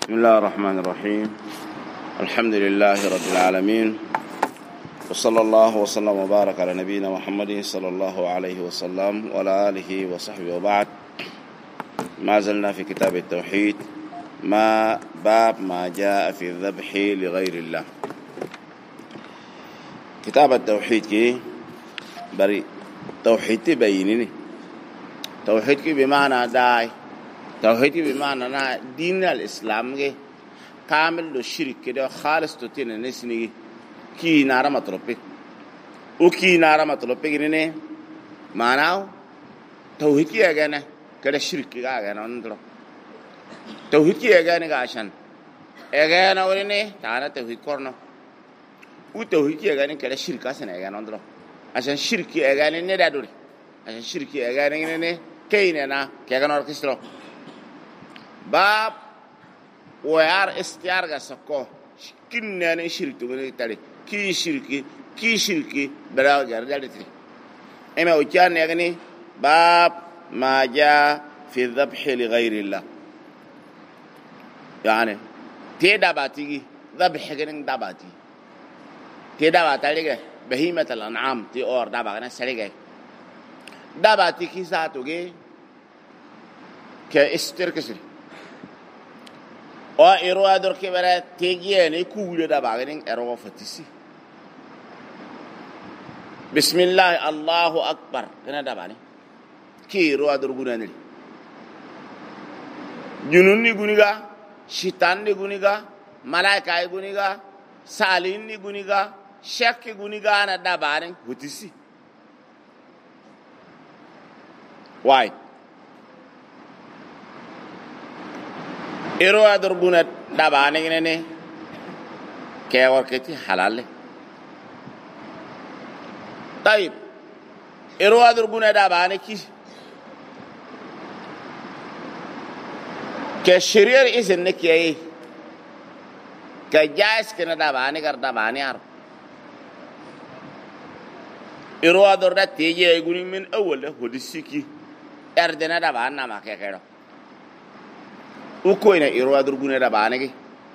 بسم الله الرحمن الرحيم. الحمد لله رب العالمين، وصلى الله وسلم وبارك على نبينا محمد صلى الله عليه وسلم وعلى آله وصحبه وبعد. ما زلنا في كتاب التوحيد، باب ما جاء في الذبح لغير الله. كتاب التوحيد كي بري توحيد بينني توحيد كي بمعنى داي توحيد بمعنى دين الإسلام كامل لو شرك كده خالص توتين نسني كي نارا مطلوبك وكي نارا مطلوبك إنه معناه توحيد كي أجانا كده شرك كده أجانا نندرو توحيد كي أجانا عشان أجانا ورينه تانا توحيد كورنا وتوحيد كي أجانا كده شرك عشان أجانا نندرو عشان شرك كي أجانا ندادوري عشان شرك كي أجانا إنه كيننا كأجانا أركسترو باب ويار استيار غسكو كنن شرك تغني تاري كي شركي بلا جردالتري اما وكان يعني باب ما جاء في الذبح لغير الله، يعني تداباتي ذبح كن داباتي تداباتي بهيمة الأنعام تي اور دابا سريغه داباتي كي ساتوغي كاستركسري او ايرو ادور كبره تيجيني كوله دا باغين ايرو فتسي بسم الله الله اكبر كنا دا باني كيرو ادور غوناني جنوني غونيغا شيطان غونيغا ملائكه غونيغا سالين غونيغا شك غونيغا انا دا باني فتسي واي إيرو أدور بونا داباني كنني كيور كتي حلال. طيب إيرو أدور بونا داباني كي كشرير إذن نكيي كجايس كنا داباني كر داباني عرب إيرو أدور دا تيجي يقولي من أول هودسيكي أردنا دابان نما كيكيرو ukoina irwa durgune da banege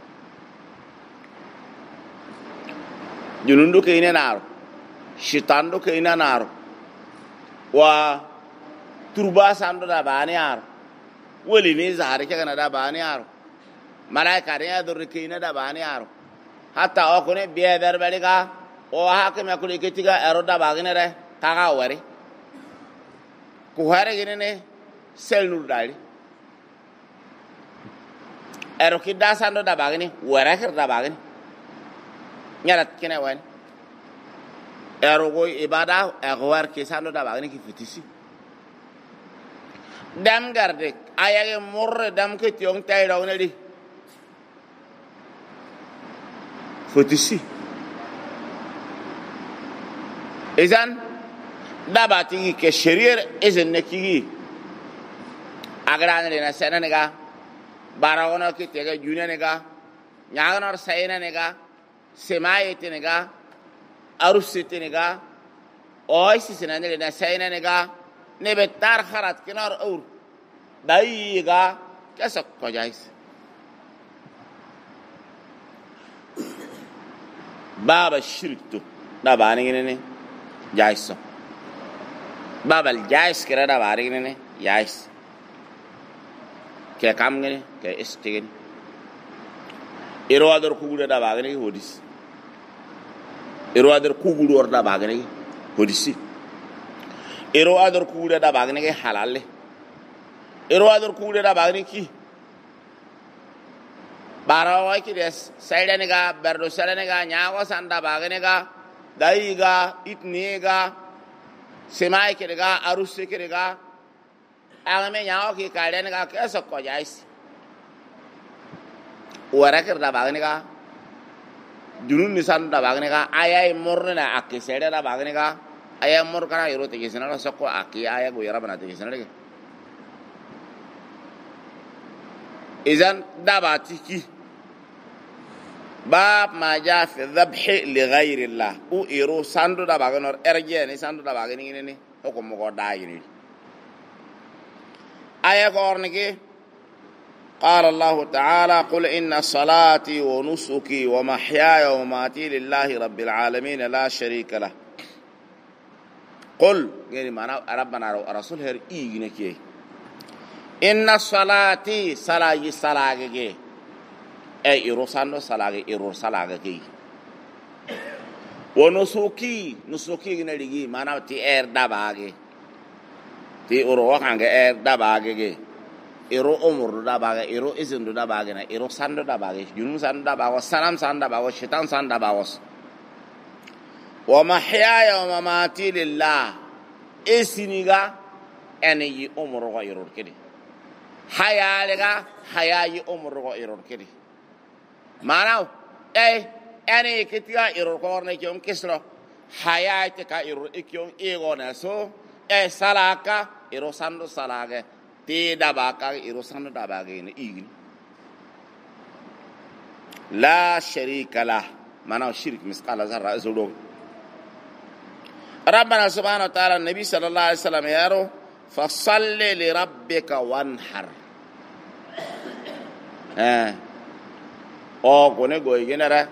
junundu kayne naro shitando kayna naro wa turba sando da bani aro wali ne zahare kana da bani aro malaika ne adur kayna da bani aro hatta okone biya dar baliga o hakme akuli ketiga ero da bagine re taga wari ku hare gine selnur dali ero kidda sando da bagini wara kir da bagini nyarat kene wani ero go ibada agwar ke sando da bagini ki fitisi dam garde ayage morre dam ke tiong tay rawne di fitisi izan dabati ke sherir izin neki agrane na senanega बारावना के तेगा जूनिया नेगा न्यागन और सैना नेगा सेमाये तेनेगा अरुस्ते तेनेगा ओइसी सेनाने लेना सैना नेगा नेबेतार खरात किनार और दाईगा कैसा कोजाइस बाबा शिरक तो दाबाने के ने जाइस बाबा जाइस करा दाबाने के ने जाइस क्या काम गने क्या इस्तेगन इरोआदर कुगुड़ दा बागने की होदिस इरोआदर कुगुड़ और दा बागने की होदिसी इरोआदर कुगुड़ दा बागने के हलाल ले इरोआदर कुगुड़ दा बागने की बारावाई की रेस साइड ने का बर्डो साइड ने का न्यागो सांडा बागने का दाई का इतने का सेमाई के का अरुस्ते के का आगे में यहाँ की कार्य ने कहा कैसा कोजाइस वरा कर दा भागने का जुनून निशान दा भागने का आया मोरने ना आके सेड़े दा भागने का आया मोर करा हीरो ते किसी ने सबको आके आया गोयरा बनाते किसी ने इज़न दा बाती की बाप माजा फिर ज़ब्ह लिग़ैर अल्लाह उ हीरो सांडो दा भागने और एरजिया ने सांडो दा भागने की ने हुक्म को डाई नहीं आया को और ने के قال الله تعالى قل إن صلاتي ونسكي ومحياي ومماتي لله رب العالمين لا شريك له. قل يعني معنى ربنا رسول هر إيجنكي إن صلاتي صلاة أي إرسانو صلاة إرور صلاة ونسكي نريجي معنى تي دباغي ti uro wakanga dabage iro umur dabage iro izin dabage na iro sando dabage junum sando dabage salam sando dabage shaitan sando dabage wa mahyaya wa mamati lillah isiniga eni umur go iro kedi hayalega hayayi umur go iro kedi manaw eni kitiga iro ko ne kyom kislo hayate ka iro ikyon ego na so salaka iro sando salage ti dabaka iro sando dabage ni igni la sharika lah mana shirk misqala zarra azulu rabbana subhanahu wa ta'ala nabi sallallahu alaihi wasallam yaro fasalli li rabbika wanhar o gone go igenera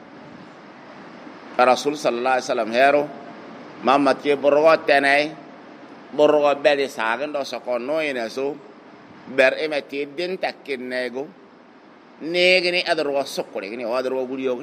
rasul sallallahu alaihi wasallam yaro mamma ke borgo tenai borgo beli sagan do sokono ina so ber emati den takkinego negni adro sokore ni adro guriyo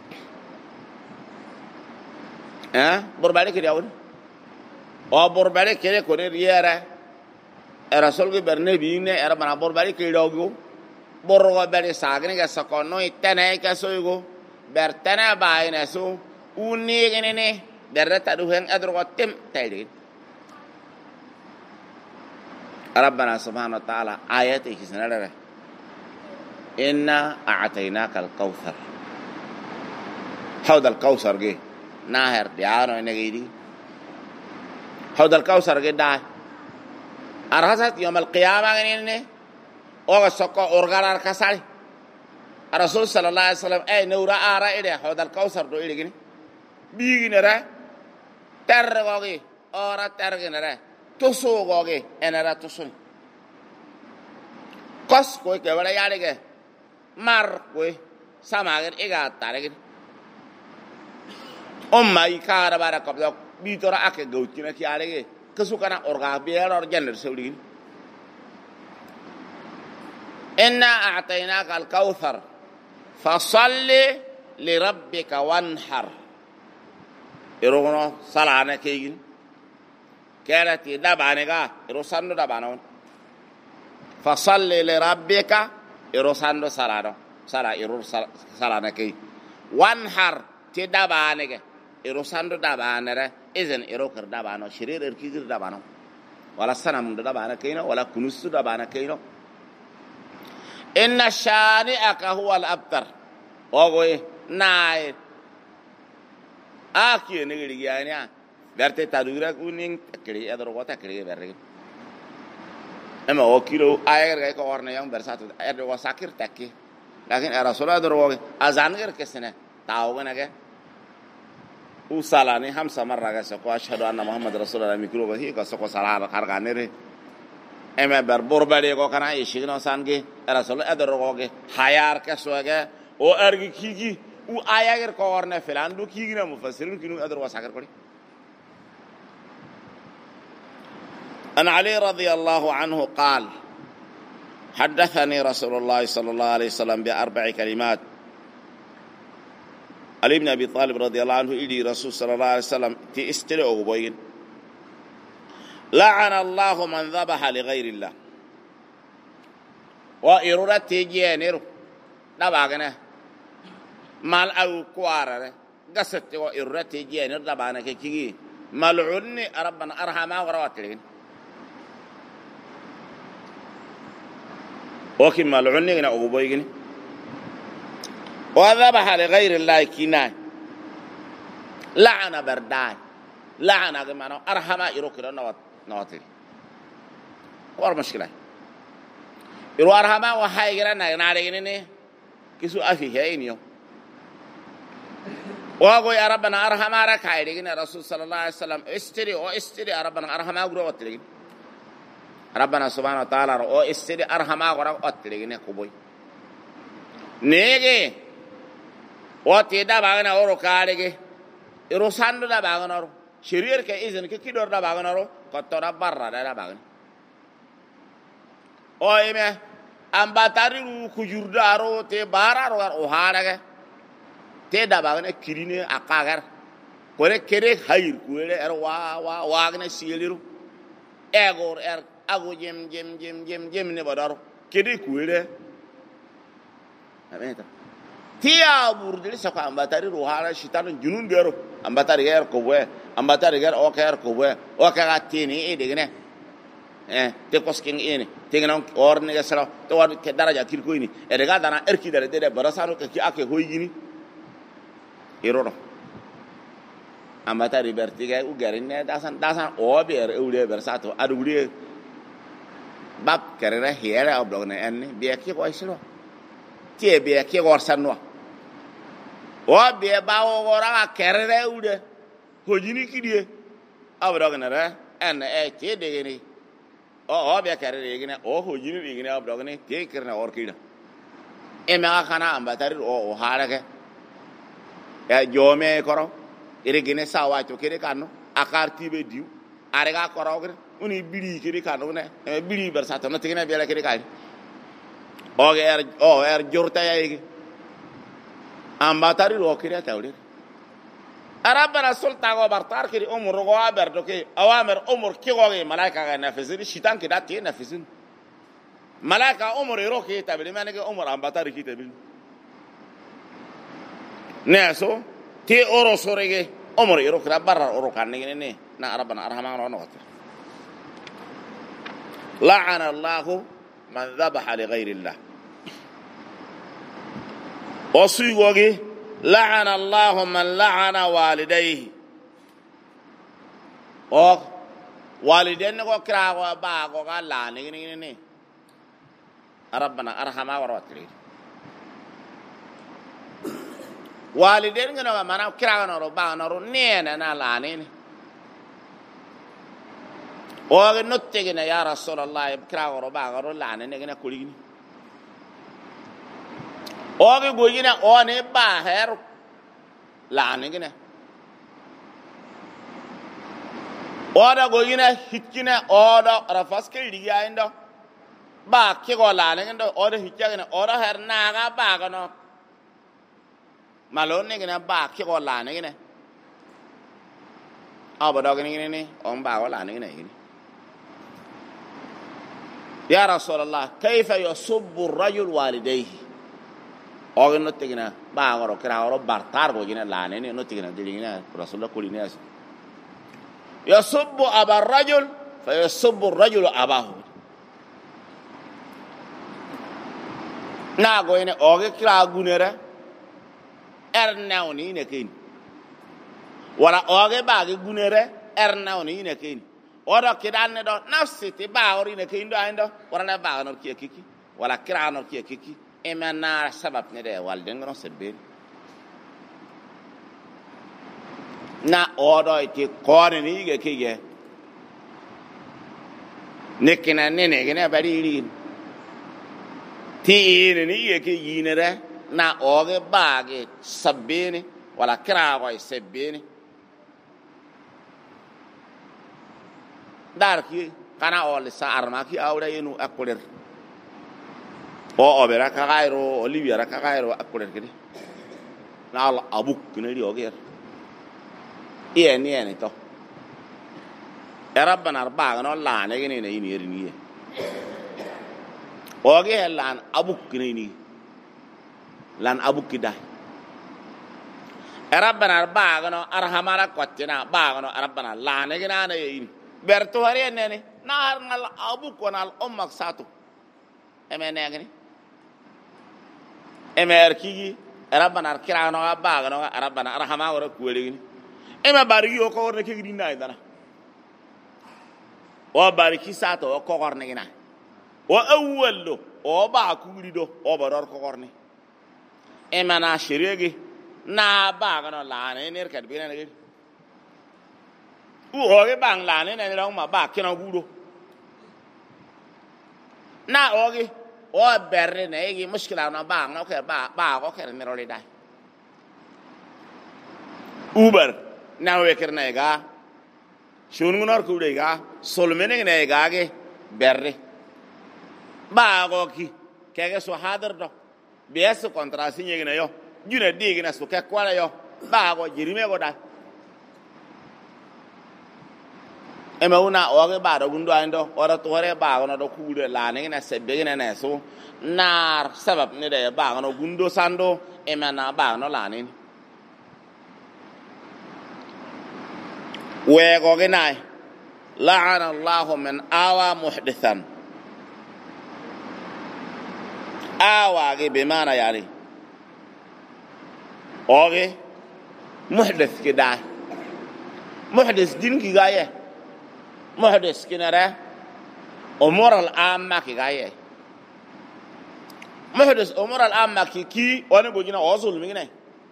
borbale ke dawon o borbale ke ko ne riera era solgo berne bine era bana borbale ke dogo borgo beli sagan ga sokono itene ka soygo ber tana ba ina so unegni ne berta du hen adro tem tayde ربنا سبحانه وتعالى آياته سنرى إنا أعطيناك الكوثر حوض الكوثر جه نهر ديارو نجيدي حوض الكوثر جه ده أرهست يوم القيامة غنينه أو سكوا أورغار كسال الرسول صلى الله عليه وسلم أي نورا أرى إلى حوض الكوثر دو إلى جني بيجي نرى ترغوغي أورا ترغي نرى tusu goge enara tusu kos ko ke wala yale ge mar ko samager ega tarege umma ikara bara ko do bitora ake gautina ki ale ge kesukana orga biero janner sewlin inna a'tainaka al-kauthar fasalli li rabbika wanhar irono salana kegin كانت دبانغا يرسانو دبانون فصلي لربك يرسانو سلانو سلا يرور سلانا كي وانحر تدبانغا يرسانو دبانره اذن يروكر دبانو شرير اركير دبانو ولا سنم دبانا كينو ولا كنوس دبانا كينو ان شانئك هو الابتر اوغوي ناي اكي نغري يعني berte tadura kuning kiri adro kota kiri berge ema okilo ayer ga ko orne yang bersatu adro sakir takki lakin rasul adro azan ger kesene taawgana ga usalani ham samarra ga so ko ashhadu anna muhammad rasulullah mikro ga hi ko so ko sala har ga nere ema ber borbale ko kana ishigno sange rasul adro ga hayar ka so ga o argi kigi u ayer ko orne filan du kigi na mufassirun kinu adro sakir ko أن علي رضي الله عنه قال حدثني رسول الله صلى الله عليه وسلم بأربع كلمات. علي بن أبي طالب رضي الله عنه إلي رسول صلى الله عليه وسلم تستلعه بين لعن الله من ذبح لغير الله وإرورة تيجينيرو دباغنا مال أو كوارة قصت وإرورة تيجينيرو دباغنا كي ملعني ربنا أرحمه ورواتلين وكم ملعني غنا أبويغني وذبح لغير الله كيناي لعن برداي لعن غمانو أرحمه يروكرا نواتل ور مشكلة يرو أرحمه وحي غير ناريني كيسو أفي هينيو وأقول يا ربنا أرحمه ركاي لكن الرسول صلى الله عليه وسلم استري يا ربنا أرحمه غرواتلين rabbana subhanahu wa ta'ala o istidi arhama gora otlegine kuboy nege o te da bagana oro karege ero sandu da bagana ro shiriyar ke izin ke kidor da bagana ro kotora barra da bagana o eme ambatari ru kujurdaro te bararo o harage te da bagana kirine akagar kore kere hayir kuere wa gna sieliru egor ago jem ne badaro kede kuere ameta tiya burdiri saka ambatari ru hala shitan junun bero ambatari ger ko we ambatari ger o ker ko we o ka tini e degne te kosking ene te gna orne gasara to war ke daraja tir ko ini e daga dana erki dare de barasaro ke ake hoyini iroro ambatari bertiga u garine dasan ober ule bersato adule bab karera hiera oblogne enni biaki ko islo tie biaki gorsanwa o be bawo gora karera ude hojini kidie oblogne re en tie degeni o be karera egene o hojini egene oblogne tie kirna orkida e ma kana ambatari o harage ya jome koro ere gene sawa to kere kanu akarti be diu arega korogre uni biri kere kanu ne biri bersato no tigene bela kere kan o jorta yegi ambatari ro kere tawle arabana sulta go bartar kere umur go aberdo ke awamer umur ki go ge malaika ga nafizir shitan ke dati nafizin malaika umur ro ke tabli manege umur ambatari ki tabli neso ti oro sorege omor iro kra barra oro kanne ne na rabbana arhamana wa naqta la'ana allah man dhabaha li ghayri allah osugoge la'ana allah man la'ana walidayhi o walidain ko kra go ba go ga la ne rabbana arhamana wa naqta walidain ngana mana kira ngana ro ba ngana ro nena na lane ni o ga notte gina ya rasulullah kira ro ba ngana ro lane ne gina kuligini o ga go gina o ne ba her lane gina o da go gina hikina o da rafas ke liya indo ba ke go lane indo o da hikya o da her na ga ba ga no malon ne gina ba ki ko la ne gina abada gina ne on ba ko la ne gina ya rasulullah kayfa yusubbu ar-rajul walidayhi o gina tegina ba ngoro kira oro bartar go gina la ne no tegina digina rasulullah ko ni as yusubbu abar rajul fa yusubbu ar-rajulu abahu na go ine o kira gunere ernauni ne kin wala oge baage gunere ernauni ne kin odo kidan ne do nafsiti baawri ne kin do ando wala baaga no kiki wala kirano kiki emana sabab ne de wal dengo sebbe na odo iti kone ni ge kige nekina ne gene bari ri ti ne ni ge yinere na oge baage sabbene wala kirago e sebbene darki kana ol sa arma ki awda yenu akuler o obera ka gairo olivia ka gairo akuler kidi na al abuk ne ri oger ni to rabbana arba no la ne ni ni ni oge lan abuk ni lan abukida rabbana baagano arhamara kwatina baagano rabbana lane gina na yin berto hare nene na ngal abuko nal ummak satu emene ngani emerki rabbana kirano baagano rabbana arhama wara kuwelini ema barigi o ko worne ke gidina dana o bariki satu o ko gorne gina o awwallo o ba ku gido o bador ko gorne emana shirege na ba gano lane ner kad bina ne u hoge bang lane ne ro ma ba kina gudo na ogi o berre ne gi mushkila na ba no ke ba ko ke ne roli dai uber na we ker na ga shun ngunor ku de ga solmene ne ga ge berre ba ko ki ke ga so hadar do bias kontra sinye ne yo juna digi na so ke kwala yo ba ko jirime ko dai ema una oge ba do gundo ando ora tore ba no do kude la ne na sebbe ne na so nar sabab ne de ba no gundo sando ema na ba no la ne we go ge nai la'ana Allah man awa muhdithan awa ge be mana yani oge muhdith ke dai muhdith din ki gaye muhdis kinara umur al-amma ki gaye muhdis umur al-amma ki oni bojina o zulmi ne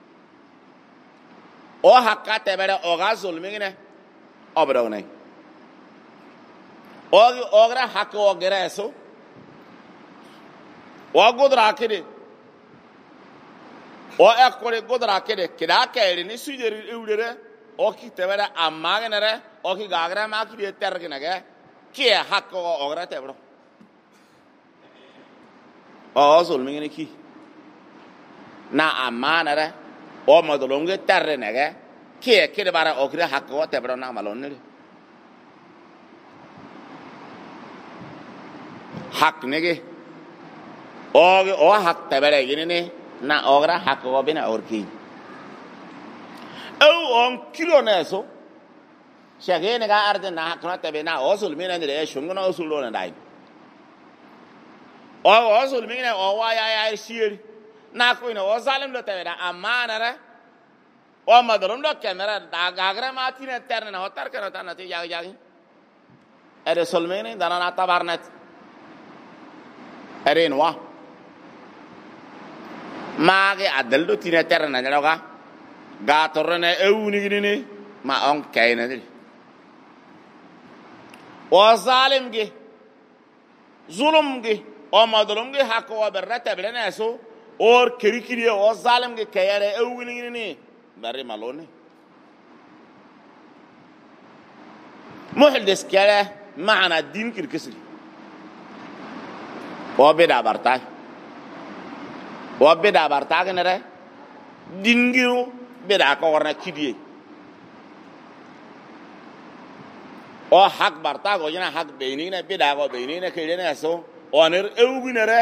o hakka tebere o ga zulmi ne obro ne o gra hakko o gereso o godra kede o ekore godra kede kida kayri ni sujeri ewdere o ki tebere amma genere o ki gagra ma ki de tergina ge ki hakko o gra tebro o zulmi ne ki na amma nare o modolonge terre ne ge ki de bara o gra hakko o tebro na malon ne hak ne ge o hak tebere gine ne na o gra hakko o bina orki on kilo neso shagene ga arde na hakna tabe na osul mina ne shungu na osul na dai o osul mina o wa ya shiri na ko ina o zalim lo tabe da amana ra o madrum lo kamera da gagra ma tine terne na hotar kana ta na ti jagi ere solmene dana na tabarnet ere no mage adal do tine terne na ga ga torne ewuni gini ma on kayna di o zalim gi zulum gi o madlum gi hakko wa berrata bilana so or kirikiri o zalim gi kayare ewuni gini bari malone muhdis kala maana din kirkisri o beda barta genere dingiru beda ko warna kidie o hak barta go jina hak beini ne beda go beini ne kede ne so oner ewginere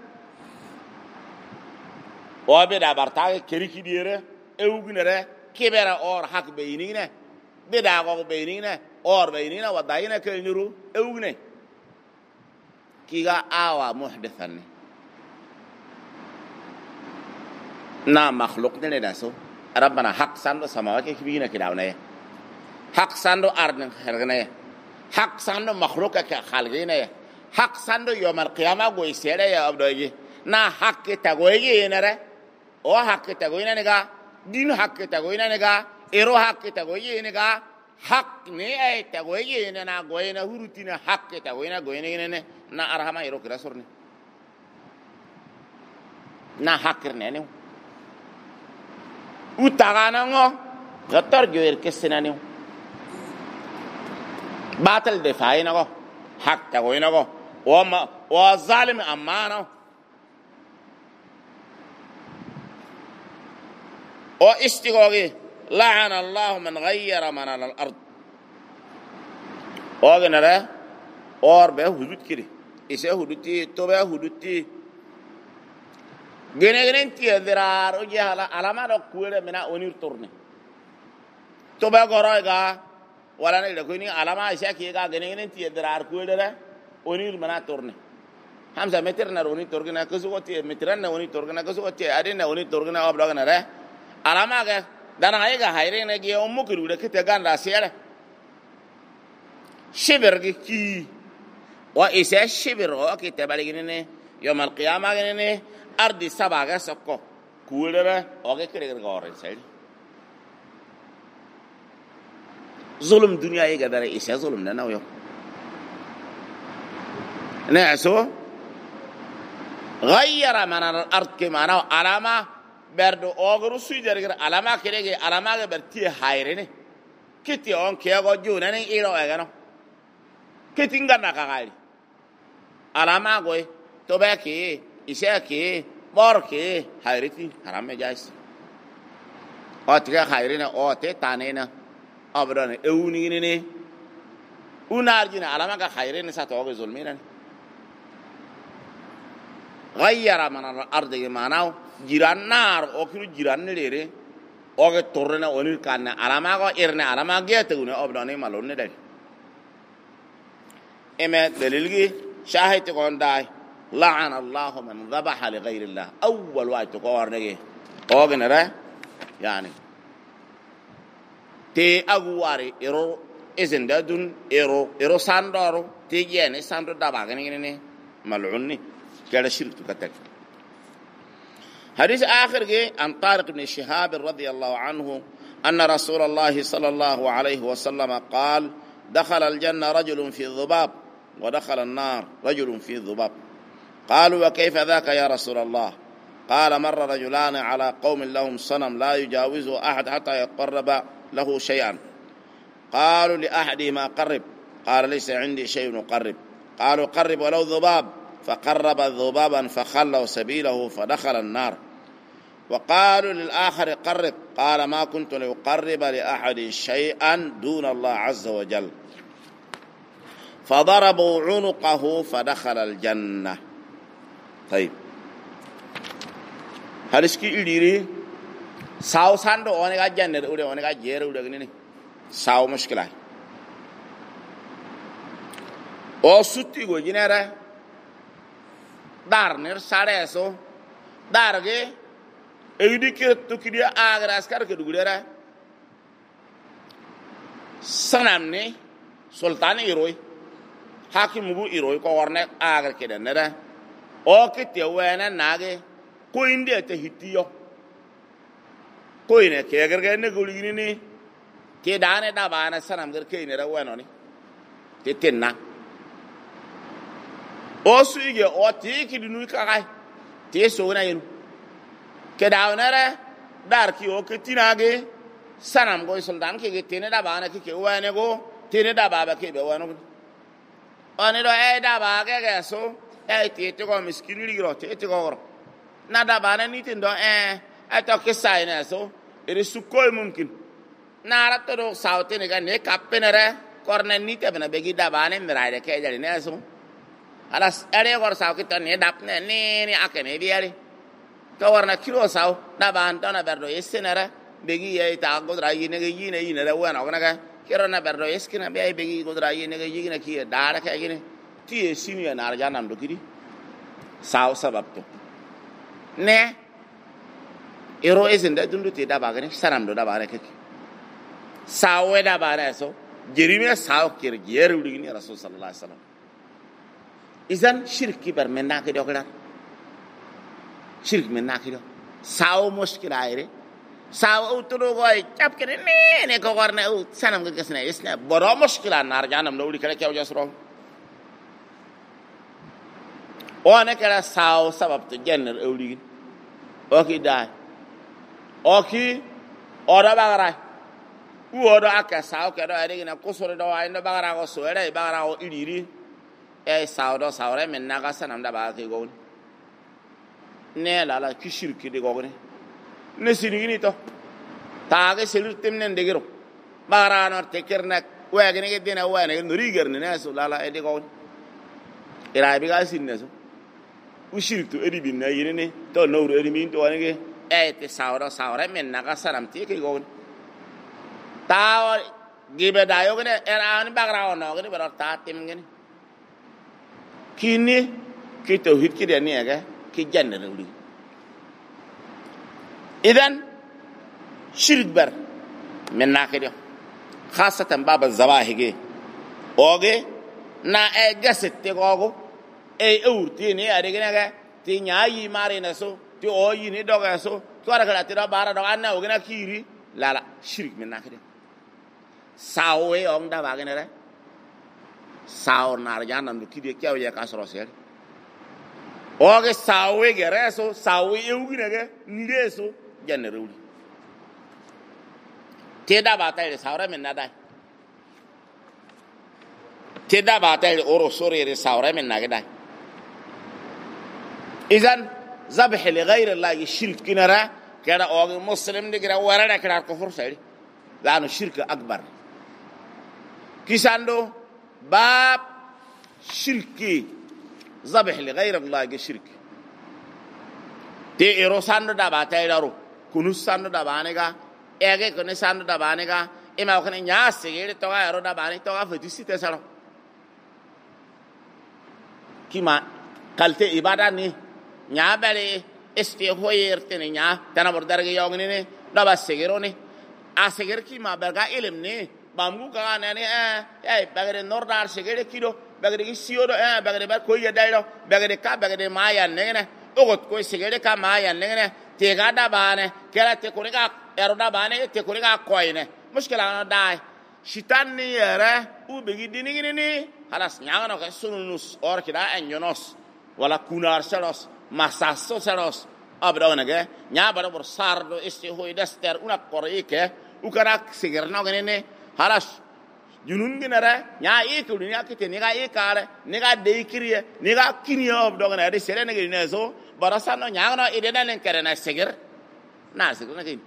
o beda barta keri kidiere ewginere kibera or hak beini ne beda go beini ne or beini ne wadaina kelniru ewgne kiga awa muhdithan na makhluq ne da so ربنا حق ساندو سماوات كبيرة كده ونايا حق ساندو أرض خلقنايا حق ساندو مخلوق كخالقينايا حق ساندو يوم القيامة قويسيرا يا أبدوي نا حق تقويه نرى أو حق تقوينا نجا دين حق تقوينا نجا إيرو حق تقويه نجا حق نيا تقويه ننا قوينا هروتينا حق تقوينا قوينا نا أرحمه إيرو كده سرني نا حق رنينه utagana ngo gatar joer kesenani batal de fayna go hakta go ina go o zalim amana o istigogi la'ana Allah man ghayyara man ala al-ard o genara or be hudut kiri ise huduti to be huduti gene ti dirar o jahala alama do kuere mena onir tourne to ba goroga wala ne ko ni alama isa ki ga gene ti dirar kuere re onir mena tourne hamza meter na onir torgena ko so ti metran na onir torgena ko so ti adina onir torgena ob do re alama ga dana ay ga hayre ne gi o mukuru de kete ganda sere shibir ki wa isa shibir o ki tabaligine ne yawm al qiyamah ne ardi sabaga sokko kuulere oge kere gore sel zulum dunya yi gadare isa zulum na nawo ne aso غير من الأرض كما علامة برد أغرو سيجر علامة كده علامة برتي هايرني كتي أون كيا غجونا ني إيرو أغنو كتي نغنا كغالي علامة غوي توباكي إشاكي باركي هايرتي حرام جايس أتيك هايرنا أتي تانينا أبران أونيني ونارجنا علامة كهايرنا ساتوغ ظلمينا غير من الأرض معناه جيران نار أو كنو جيران نليري أو كتورنا ونير كنا علامة كو إرنا علامة جيتوني أبداني مالون نداري إما دليلي شاهد تكون داي لعن الله من ذبح لغير الله أول واحد تكون نجي أو كنرا يعني تي أغواري إرو إذن دادون إرو ساندارو تيجيني ساندو داباغني ملعوني كذا شرك تكتك حديث آخر عن طارق بن شهاب رضي الله عنه أن رسول الله صلى الله عليه وسلم قال دخل الجنة رجل في الذباب ودخل النار رجل في الذباب قالوا وكيف ذاك يا رسول الله قال مر رجلان على قوم لهم صنم لا يجاوزه أحد حتى يقرب له شيئا قالوا لأحدهما قرب قال ليس عندي شيء نقرب قالوا قرب ولو ذباب فقرب ذبابا فخلوا سبيله فدخل النار وقالوا للآخر قرب قال ما كنت لأقرب لأحد شيئا دون الله عز وجل فضربوا عنقه فدخل الجنة. طيب هلسكي إليري ساو ساندو أونيكا جنة أولي أونيكا جير أولي غنيني ساو مشكلة أو سوتي غو جنة dar ner sareso darge eudike tukidia agras kar ke dugulera sanamne sultan iroi hakim bu iroi ko warne agar ke denera o ke te wena nage ko inde te hitiyo ko ine ke garga ne gulini ni ke dane da bana sanam gar ke ine ra weno ni te tenna o suige o tiki dinu kagai te so na yin ke dawnere dar ki o ke tinage sanam go sultan ke tene da bana ke wane go tene da baba ke be wano oni do e da ba ke so e te go miskini ro te go na da bana ni tin do e to ke sai na so ere su ko mumkin na ra to do saute ne ga ne kappenere korne ni te bana be gi da bana mi ra de ke jali ne so alas ere gor saw kitan ne dap ne ni akene biari to warna kilo saw da ban to na berdo yesenere begi ye ta godra yine ge yine yine re wana ona ga kero na berdo yeskina be begi godra yine ge yine ki dara ka gine ti sinu ya nar janam do kidi saw sabab to ne ero esen da dundu te da bagane sanam do da bare ke saw da bare so jerime saw kir jeru digini rasul sallallahu alaihi wasallam إذن شرك كبر من ناكده كده شرك من ناكده ساو مشكلة عيرة ساو أوتلو غاي جاب كده نه كوارنا أوت سنام كده إسنا برا مشكلة نار جانم لولي كده كيا وجاس راه وأنا كده ساو سبب تجنر أولي أوكي داي أوكي أورا بعرا وأورا أكا ساو كده أريكنا كسر دوا إنه بعرا كسر بعرا إليري ساودا ساورة من ناقة سنام دا باقي قول نه لا كشير كده قول نسيني تو تاعك سلر تمنن دقيرو بارانور تكرنا وعجنة كدينا وعنا نريجرنا ناسو لا إدي قول إراي بيجا سينسو وشير تو إدي بينا ينني تو نور إدي مين تو أنا كه ساورة من ناقة سنام تيجي قول تاور جيب دايو كده إراني بقراو ناقة كده برا تاتيم كده kini ki tauhid ki dia ni aga ki janna uli idan shirk bar min nakido khasatan bab az-zawahige oge na e gasette gogo e urti ni ari gina ti nyaayi mari na so ti oyi ni doga so to ara kala ti do bara do anna oge na kiri la shirk min nakido sawe on da bagene re saur nar janam du kidi kyaw ya kasro sel oge sawe gereso sawe euginege nireso janne rewli te da ba tay sawra men nadai te da ba tay oro sore sawra men nagdai idan zabh li ghayr allah shirk kinara kada oge muslim digira warada kada kufur sai lanu shirk akbar kisando bab shirki zabh li ghayr allah shirk te ero sando da ba tay daro kunu sando da banega ege kone sando da banega ima kone nya segere to ga ero da bani to ga fetisi te salo kima kalte ibada ni nya bale este hoyer tene nya tana bordarge yogni ne da ba segero ne a seger kima berga ilim ne bamgu ka ne bagere nordar segere kido bagere siyo do bagere ba ko ya dayro bagere ka bagere maya ne ogot ko segere ka maya ne te ga da bane kera te ko ga ero da bane te ko ga koine mushkila no dai shitan ni yere u begi dinigini ni halas nya no ka sunus or kida enjonos wala kunar salos masasso salos abdonage nya bara bor sardo este hoy dester una korike u kara seger no gene halas junun ginara nya e ko ni akite ni ga e kare ni ga de kiriye ni ga kiniyo abdonage de sere ne gine so bara sanno nya no ide nan kere na seger na seger na kin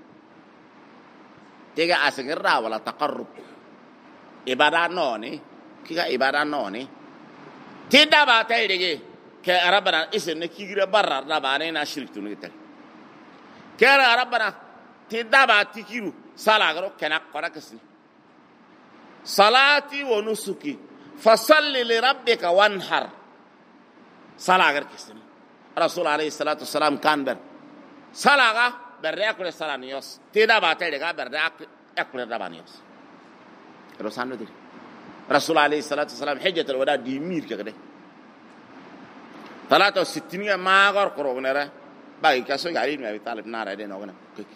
tega aseger ra wala taqarrub ibada no ni kiga ibada no ni tidda ba tay dege ke arabana isen ne kigira barra da ba ne na shirku ni tel ke arabana tidda ba tikiru sala garo kenak kora kesni salati wa nusuki fasalli li rabbika wanhar sala gar kesni rasul alayhi salatu wassalam kan ber sala ga berre akure sala nios tidda ba tay dege berre akure da ba nios rosano dir rasul alayhi salatu wassalam hajjatul wada di mir kede 63 ma gor korognere bagi kaso gari mi abi talib nara de nogna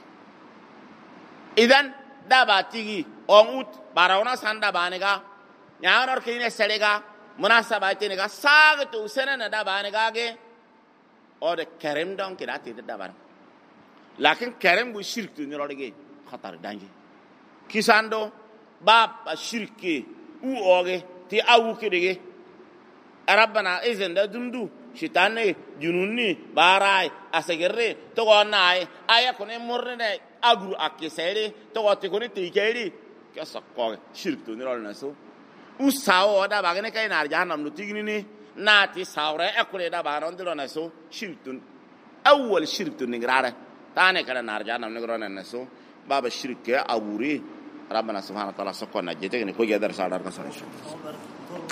idan da batigi on ut barawna sanda banega nyaanor kine selega munasabati nega sagto senena da banega ge ode kerem don kidati da ban lakin kerem bu shirk tu nirode ge khatar danje kisando bab shirki u oge ti awu kidege rabbana izen da dundu shitane jununni barai asegere to gonai aya kone murne agru akesere to gote kone tikeri kasakko shirk to nirol naso usawo da bagane kay nar jahannam no tigini ni nati sawre akure da baron dilo naso shirk to awwal shirk to nigrare tane kala nar jahannam nigrone naso baba shirk ya awuri rabbana subhanahu wa ta'ala sakko najete ne ko gedar sadar kasar